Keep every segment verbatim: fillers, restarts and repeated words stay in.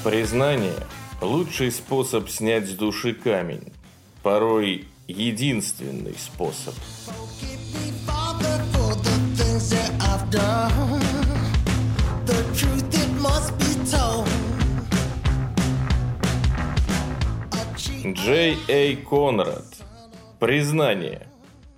Признание – лучший способ снять с души камень. Порой единственный способ. Джей Эй Конрад. Признание.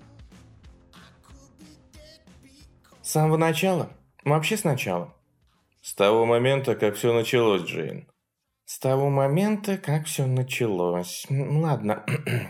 С самого начала? Вообще сначала? С того момента, как все началось, Джейн. С того момента, как все началось. Ладно.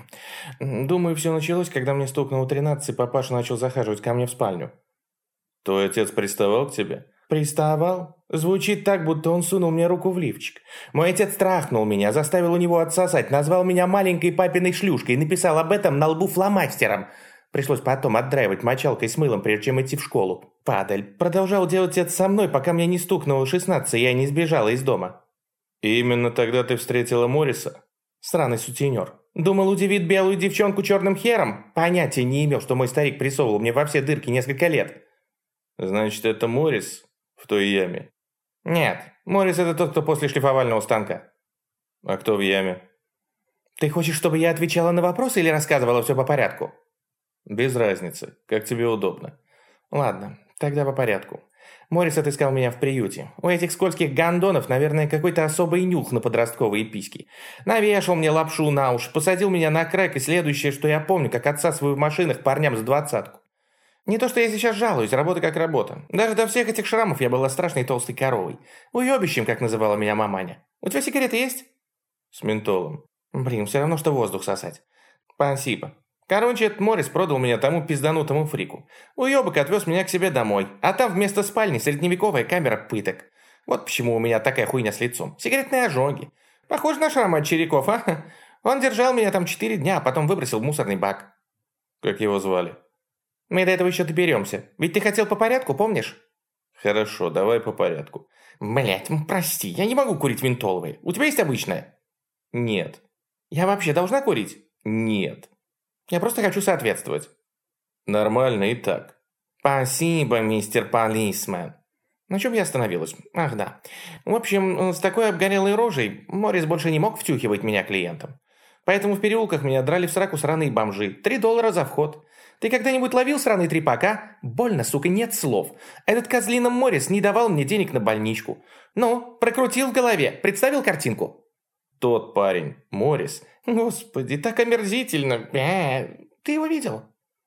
Думаю, все началось, когда мне стукнуло тринадцать, и папаша начал захаживать ко мне в спальню. Твой отец приставал к тебе? Приставал? Звучит так, будто он сунул мне руку в лифчик. Мой отец трахнул меня, заставил у него отсосать, назвал меня маленькой папиной шлюшкой и написал об этом на лбу фломастером. Пришлось потом отдраивать мочалкой с мылом, прежде чем идти в школу. Падаль. Продолжал делать это со мной, пока мне не стукнуло шестнадцать, и я не сбежала из дома. И именно тогда ты встретила Морриса? Сраный сутенер. Думал, удивит белую девчонку черным хером? Понятия не имел, что мой старик присовывал мне во все дырки несколько лет. Значит, это Моррис в той яме? Нет, Моррис это тот, кто после шлифовального станка. А кто в яме? Ты хочешь, чтобы я отвечала на вопросы или рассказывала все по порядку? Без разницы, как тебе удобно. Ладно, тогда по порядку. Моррис отыскал меня в приюте. У этих скользких гондонов, наверное, какой-то особый нюх на подростковые письки. Навешал мне лапшу на уши, посадил меня на крэк, и следующее, что я помню, как отсасываю в машинах парням за двадцатку. Не то, что я сейчас жалуюсь, работа как работа. Даже до всех этих шрамов я была страшной толстой коровой. Уебищем, как называла меня маманя. У тебя сигареты есть? С ментолом. Блин, все равно, что воздух сосать. Спасибо. Короче, этот Моррис продал меня тому пизданутому фрику. Уебок отвез меня к себе домой, а там вместо спальни средневековая камера пыток. Вот почему у меня такая хуйня с лицом. Сигаретные ожоги. Похож на шрам от череков, а? Он держал меня там четыре дня, а потом выбросил в мусорный бак. Как его звали? Мы до этого еще доберемся. Ведь ты хотел по порядку, помнишь? Хорошо, давай по порядку. Блять, прости, я не могу курить ментоловые. У тебя есть обычная? Нет. Я вообще должна курить? Нет. Я просто хочу соответствовать. Нормально и так. Спасибо, мистер полисмен. На чем я остановилась? Ах, да. В общем, с такой обгорелой рожей Моррис больше не мог втюхивать меня клиентам. Поэтому в переулках меня драли в сраку сраные бомжи. Три доллара за вход. Ты когда-нибудь ловил сраный трепак, а? Больно, сука, нет слов. Этот козлина Моррис не давал мне денег на больничку. Ну, прокрутил в голове, представил картинку? Тот парень, Моррис. Господи, так омерзительно. Э, ты его видел?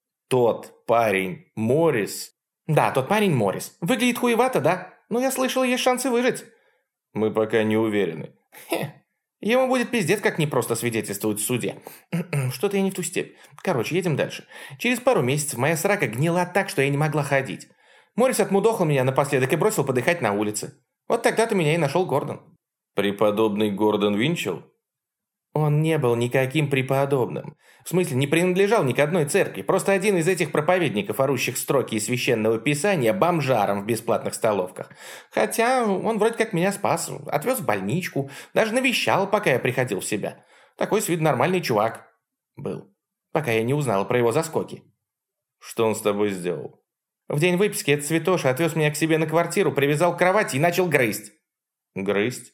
Тот парень, Моррис. Да, тот парень Моррис. Выглядит хуевато, да? Но я слышал, есть шансы выжить. Мы пока не уверены. Хе. Ему будет пиздец, как непросто свидетельствовать в суде. Что-то я не в ту степь. Короче, едем дальше. Через пару месяцев моя срака гнила так, что я не могла ходить. Моррис отмудохал меня напоследок и бросил подыхать на улице. Вот тогда-то меня и нашел Гордон. Преподобный Гордон Винчел? Он не был никаким преподобным. В смысле, не принадлежал ни к одной церкви. Просто один из этих проповедников, орущих строки из священного писания бомжаром в бесплатных столовках. Хотя он вроде как меня спас, отвез в больничку, даже навещал, пока я приходил в себя. Такой с виду нормальный чувак был, пока я не узнала про его заскоки. Что он с тобой сделал? В день выписки этот святоша отвез меня к себе на квартиру, привязал к кровати и начал грызть. Грызть?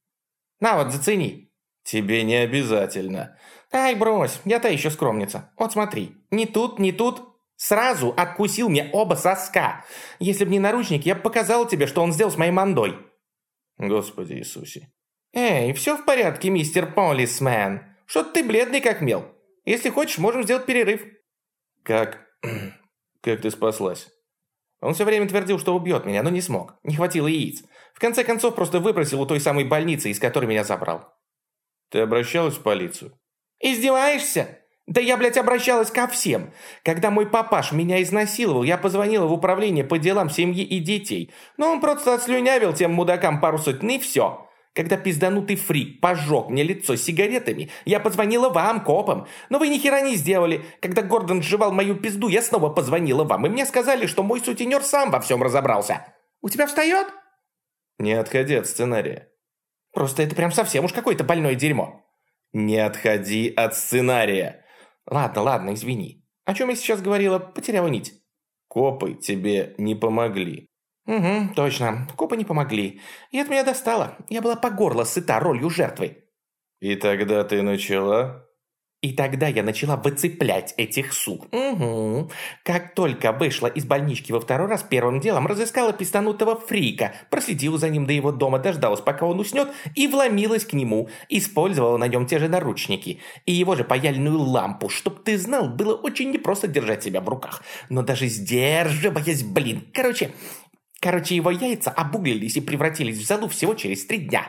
На вот, зацени. Тебе не обязательно. Ай, брось, я-то еще скромница. Вот смотри, ни тут, ни тут. Сразу откусил мне оба соска. Если бы не наручник, я бы показал тебе, что он сделал с моей мандой. Господи Иисусе. Эй, все в порядке, мистер полисмен. Что-то ты бледный как мел. Если хочешь, можем сделать перерыв. Как... как ты спаслась? Он все время твердил, что убьет меня, но не смог. Не хватило яиц. В конце концов, просто выбросил у той самой больницы, из которой меня забрал. Ты обращалась в полицию? Издеваешься? Да я, блядь, обращалась ко всем. Когда мой папаш меня изнасиловал, я позвонила в управление по делам семьи и детей. Но он просто отслюнявил тем мудакам пару сотен, и все. Когда пизданутый фрик пожег мне лицо сигаретами, я позвонила вам, копам. Но вы ни хера не сделали. Когда Гордон сживал мою пизду, я снова позвонила вам. И мне сказали, что мой сутенер сам во всем разобрался. У тебя встает? Не отходи от сценария. Просто это прям совсем уж какое-то больное дерьмо. Не отходи от сценария. Ладно, ладно, извини. О чем я сейчас говорила, потеряла нить. Копы тебе не помогли. Угу, точно. Копы не помогли. И это меня достало. Я была по горло сыта ролью жертвы. И тогда ты начала? И тогда я начала выцеплять этих сук. Угу. Как только вышла из больнички во второй раз, первым делом разыскала пизданутого фрика, проследила за ним до его дома, дождалась, пока он уснет, и вломилась к нему. Использовала на нем те же наручники и его же паяльную лампу. Чтоб ты знал, было очень непросто держать себя в руках. Но даже сдерживаясь, блин. Короче, короче, его яйца обуглились и превратились в золу всего через три дня.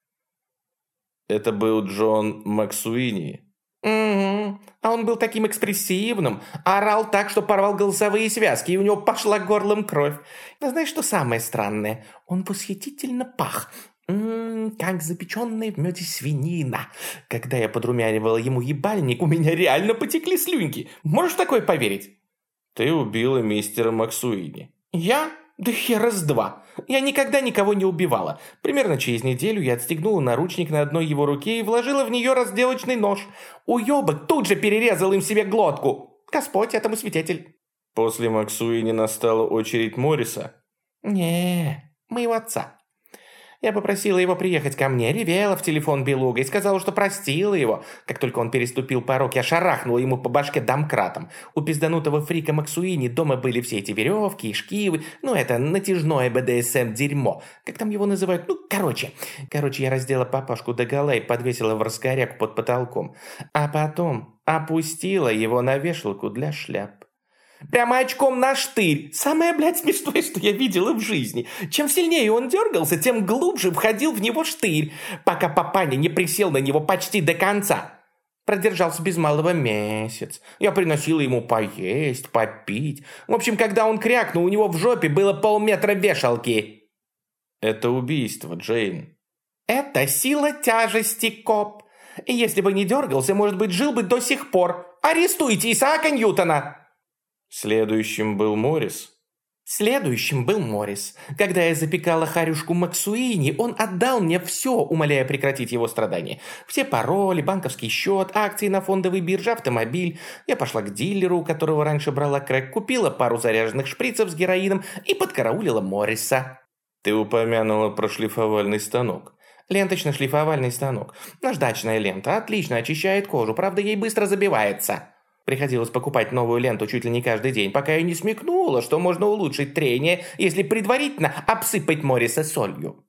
Это был Джон Максуини. Угу. А он был таким экспрессивным, орал так, что порвал голосовые связки, и у него пошла горлом кровь. Но знаешь, что самое странное? Он восхитительно пах, М-м, как запеченная в меде свинина. Когда я подрумянивала ему ебальник, у меня реально потекли слюнки. Можешь в такое поверить? Ты убила мистера Максуини. Я? Да хера с два. Я никогда никого не убивала. Примерно через неделю я отстегнула наручник на одной его руке и вложила в нее разделочный нож. Уебок тут же перерезал им себе глотку. Господь этому свидетель. После Максуини настала очередь Морриса? Не, моего отца. Я попросила его приехать ко мне, ревела в телефон белугой, сказала, что простила его. Как только он переступил порог, я шарахнула ему по башке домкратом. У пизданутого фрика Максуини дома были все эти веревки и шкивы, ну это натяжное бэ дэ эс эм-дерьмо. Как там его называют? Ну, короче. Короче, я раздела папашку догола и подвесила в раскоряку под потолком. А потом опустила его на вешалку для шляп. Прямо очком на штырь. Самое, блядь, смешное, что я видела в жизни. Чем сильнее он дергался, тем глубже входил в него штырь, пока папаня не присел на него почти до конца. Продержался без малого месяц. Я приносила ему поесть, попить. В общем, когда он крякнул, у него в жопе было полметра вешалки. Это убийство, Джейн. Это сила тяжести, коп. И если бы не дергался, может быть, жил бы до сих пор. Арестуйте Исаака Ньютона. Следующим был Моррис? Следующим был Моррис. Когда я запекала харюшку Максуини, он отдал мне все, умоляя прекратить его страдания. Все пароли, банковский счет, акции на фондовой бирже, автомобиль. Я пошла к дилеру, у которого раньше брала крэк, купила пару заряженных шприцев с героином и подкараулила Морриса. Ты упомянула про шлифовальный станок. Ленточно-шлифовальный станок. Наждачная лента отлично очищает кожу, правда, ей быстро забивается. Приходилось покупать новую ленту чуть ли не каждый день, пока я не смекнула, что можно улучшить трение, если предварительно обсыпать Морриса солью.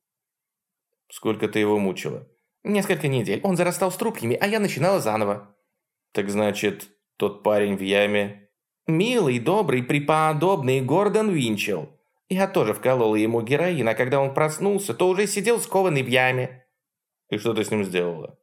Сколько ты его мучила? Несколько недель. Он зарастал струпьями, а я начинала заново. Так значит, тот парень в яме? Милый, добрый, преподобный Гордон Винчел. Я тоже вколола ему героин, а когда он проснулся, то уже сидел скованный в яме. И что ты с ним сделала?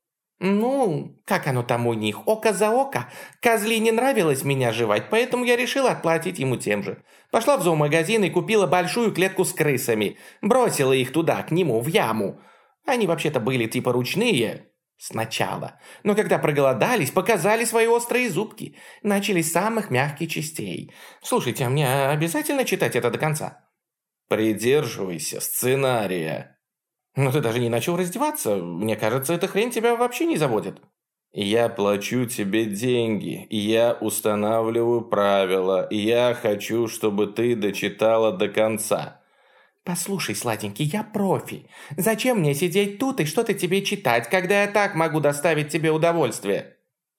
Ну, как оно там у них, око за око. Козли не нравилось меня жевать, поэтому я решила отплатить ему тем же. Пошла в зоомагазин и купила большую клетку с крысами. Бросила их туда, к нему, в яму. Они вообще-то были типа ручные сначала. Но когда проголодались, показали свои острые зубки. Начали с самых мягких частей. Слушайте, а мне обязательно читать это до конца? Придерживайся сценария. Но ты даже не начал раздеваться. Мне кажется, эта хрень тебя вообще не заводит. Я плачу тебе деньги, и я устанавливаю правила, и я хочу, чтобы ты дочитала до конца. Послушай, сладенький, я профи. Зачем мне сидеть тут и что-то тебе читать, когда я так могу доставить тебе удовольствие?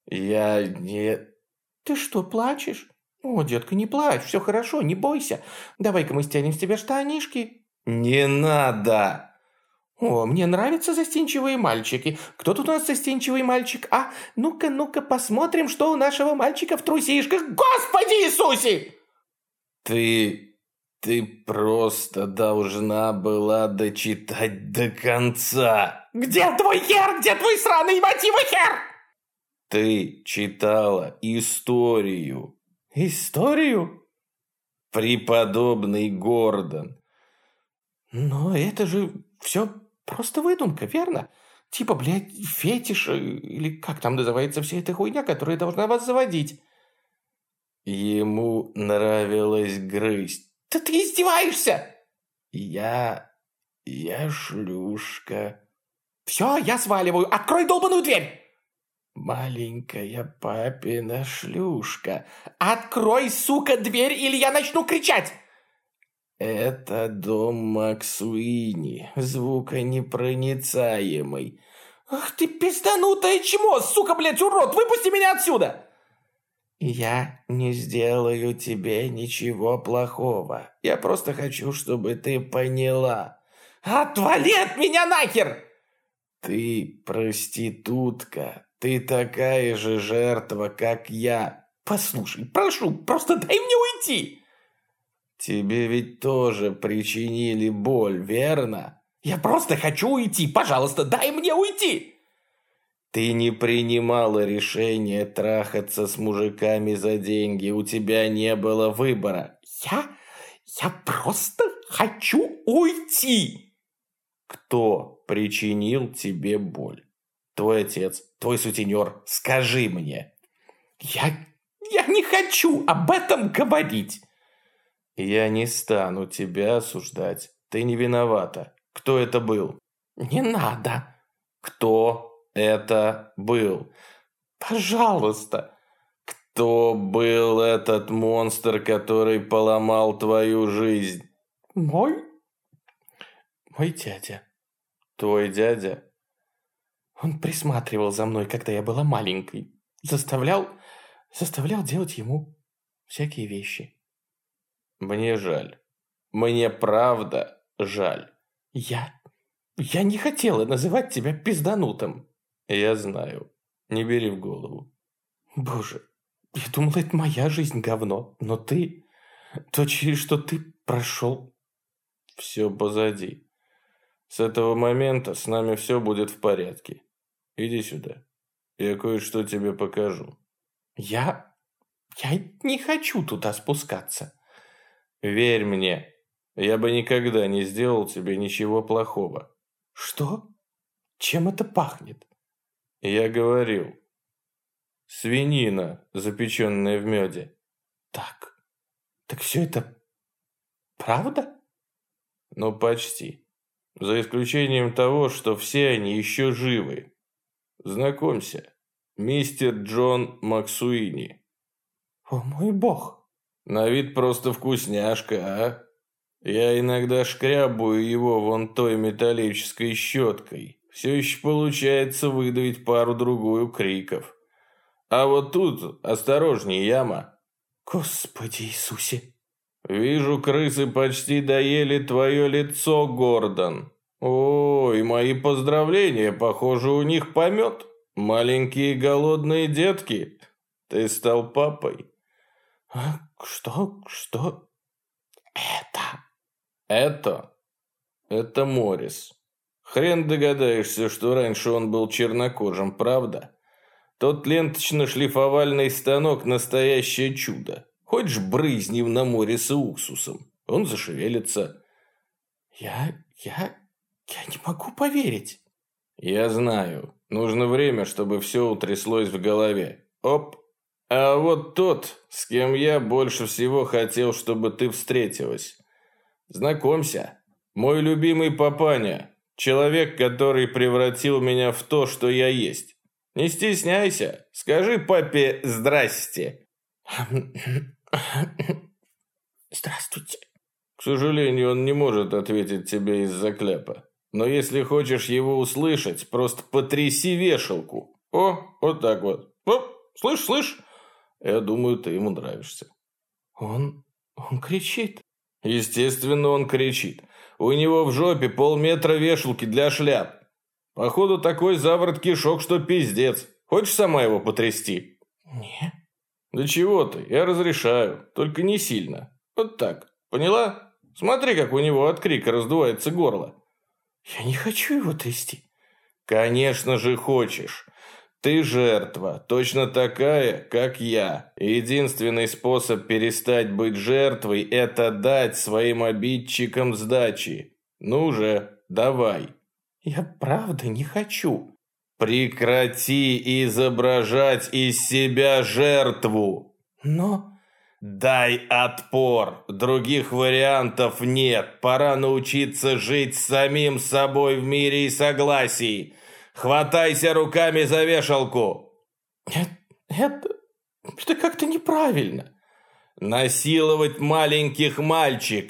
Я не... Ты что, плачешь? О, детка, не плачь, все хорошо, не бойся. Давай-ка мы стянем с тебя штанишки. Не надо! О, мне нравятся застенчивые мальчики. Кто тут у нас застенчивый мальчик? А, ну-ка, ну-ка, посмотрим, что у нашего мальчика в трусишках. Господи Иисусе! Ты... ты просто должна была дочитать до конца. Где твой хер? Где твой сраный мотивы хер? Ты читала историю. Историю? Преподобный Гордон. Но это же все просто выдумка, верно? Типа, блядь, фетиш, или как там называется вся эта хуйня, которая должна вас заводить. Ему нравилось грызть. Да ты издеваешься? Я... я шлюшка. Все, я сваливаю. Открой долбаную дверь. Маленькая папина шлюшка. Открой, сука, дверь, или я начну кричать. Это дом Максуини, звуконепроницаемый. Ах ты пизданутое чмо, сука, блядь, урод, выпусти меня отсюда! Я не сделаю тебе ничего плохого. Я просто хочу, чтобы ты поняла. Отвали от меня нахер! Ты проститутка. Ты такая же жертва, как я. Послушай, прошу, просто дай мне уйти. Тебе ведь тоже причинили боль, верно? Я просто хочу уйти, пожалуйста, дай мне уйти. Ты не принимала решение трахаться с мужиками за деньги. У тебя не было выбора. Я... я просто хочу уйти. Кто причинил тебе боль? Твой отец, твой сутенер, скажи мне. Я... я не хочу об этом говорить. Я не стану тебя осуждать. Ты не виновата. Кто это был? Не надо. Кто это был? Пожалуйста. Кто был этот монстр, который поломал твою жизнь? Мой? Мой дядя. Твой дядя? Он присматривал за мной, когда я была маленькой. Заставлял... заставлял делать ему всякие вещи. Мне жаль. Мне правда жаль. Я... я не хотела называть тебя пизданутым. Я знаю. Не бери в голову. Боже, я думала, это моя жизнь говно. Но ты... то, через что ты прошел... Все позади. С этого момента с нами все будет в порядке. Иди сюда. Я кое-что тебе покажу. Я... я не хочу туда спускаться. Верь мне, я бы никогда не сделал тебе ничего плохого. Что? Чем это пахнет? Я говорил. Свинина, запеченная в меде. Так, так все это правда? Ну, почти. За исключением того, что все они еще живы. Знакомься, мистер Джон Максуини. О мой бог. На вид просто вкусняшка, а? Я иногда шкрябаю его вон той металлической щеткой. Все еще получается выдавить пару-другую криков. А вот тут осторожней, яма. Господи Иисусе. Вижу, крысы почти доели твое лицо, Гордон. О, и мои поздравления, похоже, у них помет. Маленькие голодные детки. Ты стал папой. А что, что это? Это? Это Моррис. Хрен догадаешься, что раньше он был чернокожим, правда? Тот ленточно-шлифовальный станок – настоящее чудо. Хочешь брызнем на Морриса уксусом? Он зашевелится. Я, я, я не могу поверить. Я знаю. Нужно время, чтобы все утряслось в голове. Оп. А вот тот, с кем я больше всего хотел, чтобы ты встретилась. Знакомься. Мой любимый папаня. Человек, который превратил меня в то, что я есть. Не стесняйся. Скажи папе «здрасте». Здравствуйте. К сожалению, он не может ответить тебе из-за кляпа. Но если хочешь его услышать, просто потряси вешалку. О, вот так вот. О, слышь, слышь. Я думаю, ты ему нравишься. Он... он кричит. Естественно, он кричит. У него в жопе полметра вешалки для шляп. Походу, такой заворот кишок, что пиздец. Хочешь сама его потрясти? Не. Да чего ты, я разрешаю. Только не сильно. Вот так. Поняла? Смотри, как у него от крика раздувается горло. Я не хочу его трясти. Конечно же хочешь. Ты жертва, точно такая, как я. Единственный способ перестать быть жертвой – это дать своим обидчикам сдачи. Ну же, давай. Я правда не хочу. Прекрати изображать из себя жертву. Но... Дай отпор. Других вариантов нет. Пора научиться жить с самим собой в мире и согласии. Хватайся руками за вешалку. Это... это... это как-то неправильно. Насиловать маленьких мальчиков.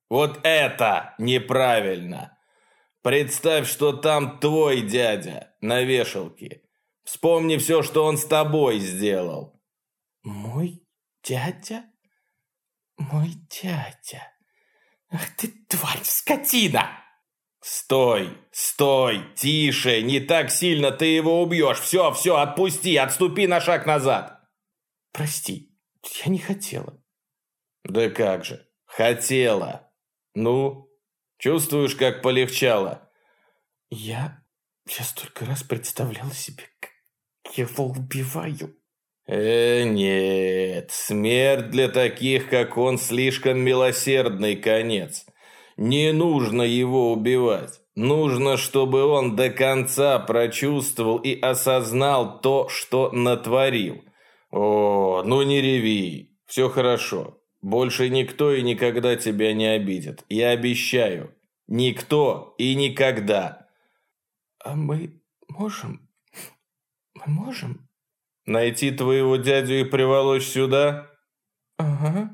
Вот это неправильно. Представь, что там твой дядя на вешалке. Вспомни все, что он с тобой сделал. Мой дядя? Мой дядя. Ах ты, тварь, скотина! Стой, стой, тише, не так сильно ты его убьешь. Все, все, отпусти, отступи на шаг назад. Прости, я не хотела. Да как же, хотела. Ну, чувствуешь, как полегчало? Я... я столько раз представляла себе, как его убиваю. Э, нет, смерть для таких, как он, слишком милосердный конец. Не нужно его убивать. Нужно, чтобы он до конца прочувствовал и осознал то, что натворил. О, ну не реви, все хорошо. Больше никто и никогда тебя не обидит. Я обещаю. Никто и никогда. А мы можем... мы можем... найти твоего дядю и приволочь сюда? Ага.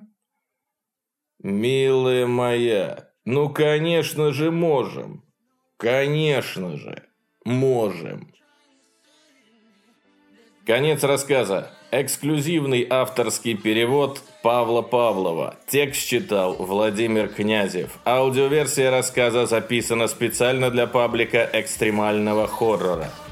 Милая моя, ну, конечно же, можем. Конечно же, можем. Конец рассказа. Эксклюзивный авторский перевод Павла Павлова. Текст читал Владимир Князев. Аудиоверсия рассказа записана специально для паблика экстремального хоррора.